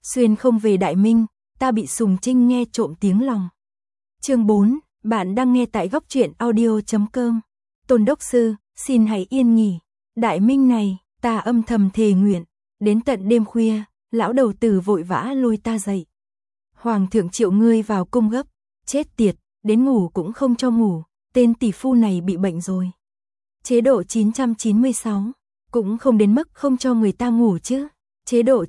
Xuyên không về Đại Minh, ta bị Sùng Trinh nghe trộm tiếng lòng. Chương 4, bạn đang nghe tại góc truyện audio.com. Tôn đốc sư, xin hãy yên nghỉ. Đại Minh này, ta âm thầm thề nguyện, đến tận đêm khuya, lão đầu tử vội vã lôi ta dậy. Hoàng thượng triệu ngươi vào cung gấp, chết tiệt, đến ngủ cũng không cho ngủ, tên tỷ phu này bị bệnh rồi. Chế độ 996, cũng không đến mức không cho người ta ngủ chứ. Chế độ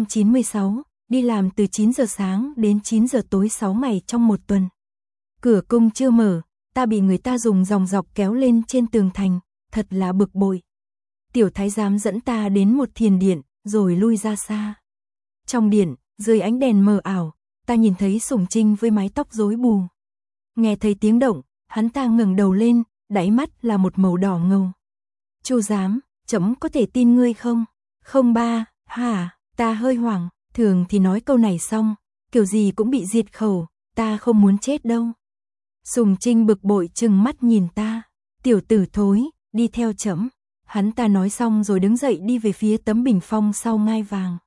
996, đi làm từ 9 giờ sáng đến 9 giờ tối 6 ngày trong một tuần. Cửa cung chưa mở, ta bị người ta dùng dòng dọc kéo lên trên tường thành, thật là bực bội. Tiểu thái giám dẫn ta đến một thiền điện, rồi lui ra xa. Trong điện, dưới ánh đèn mờ ảo, ta nhìn thấy Sùng Trinh với mái tóc rối bù. Nghe thấy tiếng động, hắn ta ngẩng đầu lên, đáy mắt là một màu đỏ ngầu. Chu giám, trẫm có thể tin ngươi không? Không ba, hả? Ta hơi hoảng, thường thì nói câu này xong, kiểu gì cũng bị diệt khẩu, ta không muốn chết đâu. Sùng Trinh bực bội trừng mắt nhìn ta, tiểu tử thối, đi theo trẫm. Hắn ta nói xong rồi đứng dậy đi về phía tấm bình phong sau ngai vàng.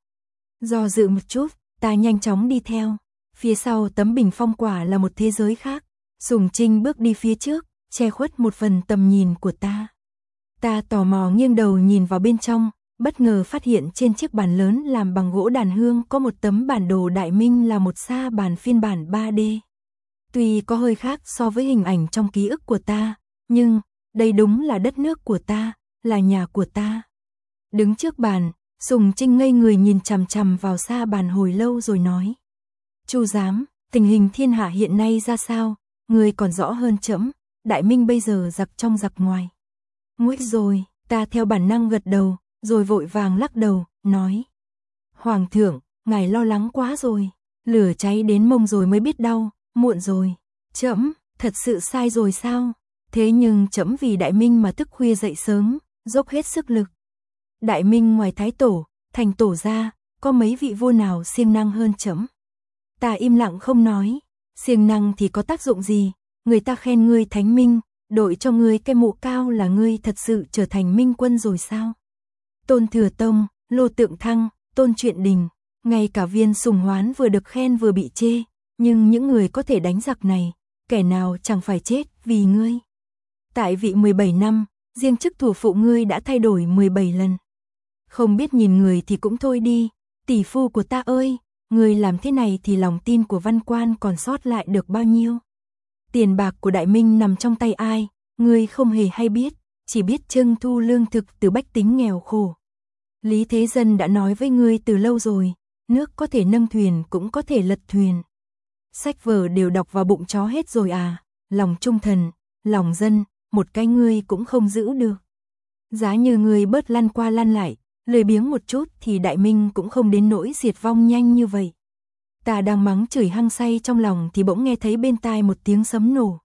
Do dự một chút, ta nhanh chóng đi theo. Phía sau tấm bình phong quả là một thế giới khác. Sùng Trinh bước đi phía trước, che khuất một phần tầm nhìn của ta. Ta tò mò nghiêng đầu nhìn vào bên trong, bất ngờ phát hiện trên chiếc bàn lớn làm bằng gỗ đàn hương có một tấm bản đồ Đại Minh là một sa bàn phiên bản 3D. Tuy có hơi khác so với hình ảnh trong ký ức của ta, nhưng đây đúng là đất nước của ta, là nhà của ta. Đứng trước bàn, Sùng Trinh ngây người nhìn chằm chằm vào sa bàn hồi lâu rồi nói: Chu giám, tình hình thiên hạ hiện nay ra sao, người còn rõ hơn trẫm. Đại Minh bây giờ giặc trong giặc ngoài. Nguy rồi, ta theo bản năng gật đầu, rồi vội vàng lắc đầu, nói: Hoàng thượng, ngài lo lắng quá rồi, lửa cháy đến mông rồi mới biết đau, muộn rồi. Trẫm, thật sự sai rồi sao? Thế nhưng trẫm vì Đại Minh mà thức khuya dậy sớm, dốc hết sức lực. Đại Minh ngoài Thái Tổ, thành Tổ ra, có mấy vị vua nào siêng năng hơn trẫm? Ta im lặng không nói, siêng năng thì có tác dụng gì, người ta khen ngươi thánh minh, đội cho ngươi cái mũ cao là ngươi thật sự trở thành minh quân rồi sao? Tôn Thừa Tông, Lô Tượng Thăng, Tôn Truyện Đình, ngay cả Viên Sùng Hoán vừa được khen vừa bị chê, nhưng những người có thể đánh giặc này, kẻ nào chẳng phải chết vì ngươi. Tại vị 17 năm, riêng chức thủ phụ ngươi đã thay đổi 17 lần. Không biết nhìn người thì cũng thôi đi, tỷ phu của ta ơi, ngươi làm thế này thì lòng tin của văn quan còn sót lại được bao nhiêu? Tiền bạc của Đại Minh nằm trong tay ai, ngươi không hề hay biết, chỉ biết trưng thu lương thực từ bách tính nghèo khổ. Lý Thế Dân đã nói với ngươi từ lâu rồi, nước có thể nâng thuyền cũng có thể lật thuyền. Sách vở đều đọc vào bụng chó hết rồi à, lòng trung thần, lòng dân, một cái ngươi cũng không giữ được. Giá như ngươi bớt lăn qua lăn lại, lười biếng một chút thì Đại Minh cũng không đến nỗi diệt vong nhanh như vậy. Ta đang mắng chửi hăng say trong lòng thì bỗng nghe thấy bên tai một tiếng sấm nổ.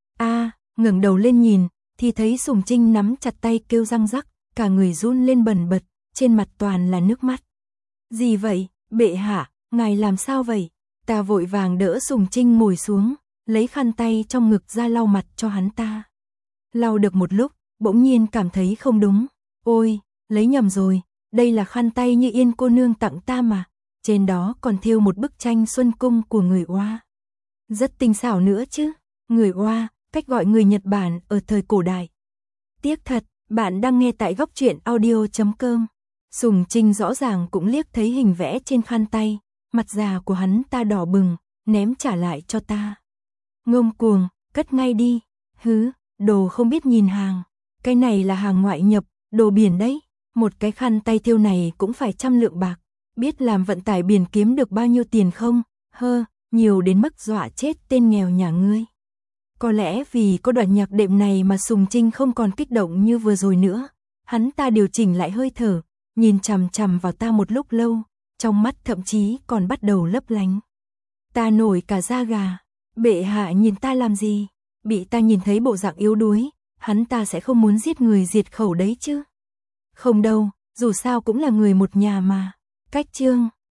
Ngẩng đầu lên nhìn, thì thấy Sùng Trinh nắm chặt tay kêu răng rắc, cả người run lên bần bật, trên mặt toàn là nước mắt. Gì vậy, bệ hạ, ngài làm sao vậy? Ta vội vàng đỡ Sùng Trinh ngồi xuống, lấy khăn tay trong ngực ra lau mặt cho hắn ta. Lau được một lúc, bỗng nhiên cảm thấy không đúng. Ôi, lấy nhầm rồi, đây là khăn tay như Yên cô nương tặng ta mà. Trên đó còn thêu một bức tranh Xuân Cung của người Oa. Rất tinh xảo nữa chứ. Người Oa, cách gọi người Nhật Bản ở thời cổ đại. Tiếc thật, bạn đang nghe tại góc truyện audio.com. Sùng Trinh rõ ràng cũng liếc thấy hình vẽ trên khăn tay, mặt già của hắn ta đỏ bừng, ném trả lại cho ta. Ngông cuồng, cất ngay đi. Hứ, đồ không biết nhìn hàng. Cái này là hàng ngoại nhập, đồ biển đấy. Một cái khăn tay thêu này cũng phải 100 lượng bạc. Biết làm vận tải biển kiếm được bao nhiêu tiền không? Nhiều đến mức dọa chết tên nghèo nhà ngươi. Có lẽ vì có đoạn nhạc đệm này mà Sùng Trinh không còn kích động như vừa rồi nữa. Hắn ta điều chỉnh lại hơi thở, nhìn chằm chằm vào ta một lúc lâu, trong mắt thậm chí còn bắt đầu lấp lánh. Ta nổi cả da gà, bệ hạ nhìn ta làm gì? Bị ta nhìn thấy bộ dạng yếu đuối, hắn ta sẽ không muốn giết người diệt khẩu đấy chứ? Không đâu, dù sao cũng là người một nhà mà. Cách chương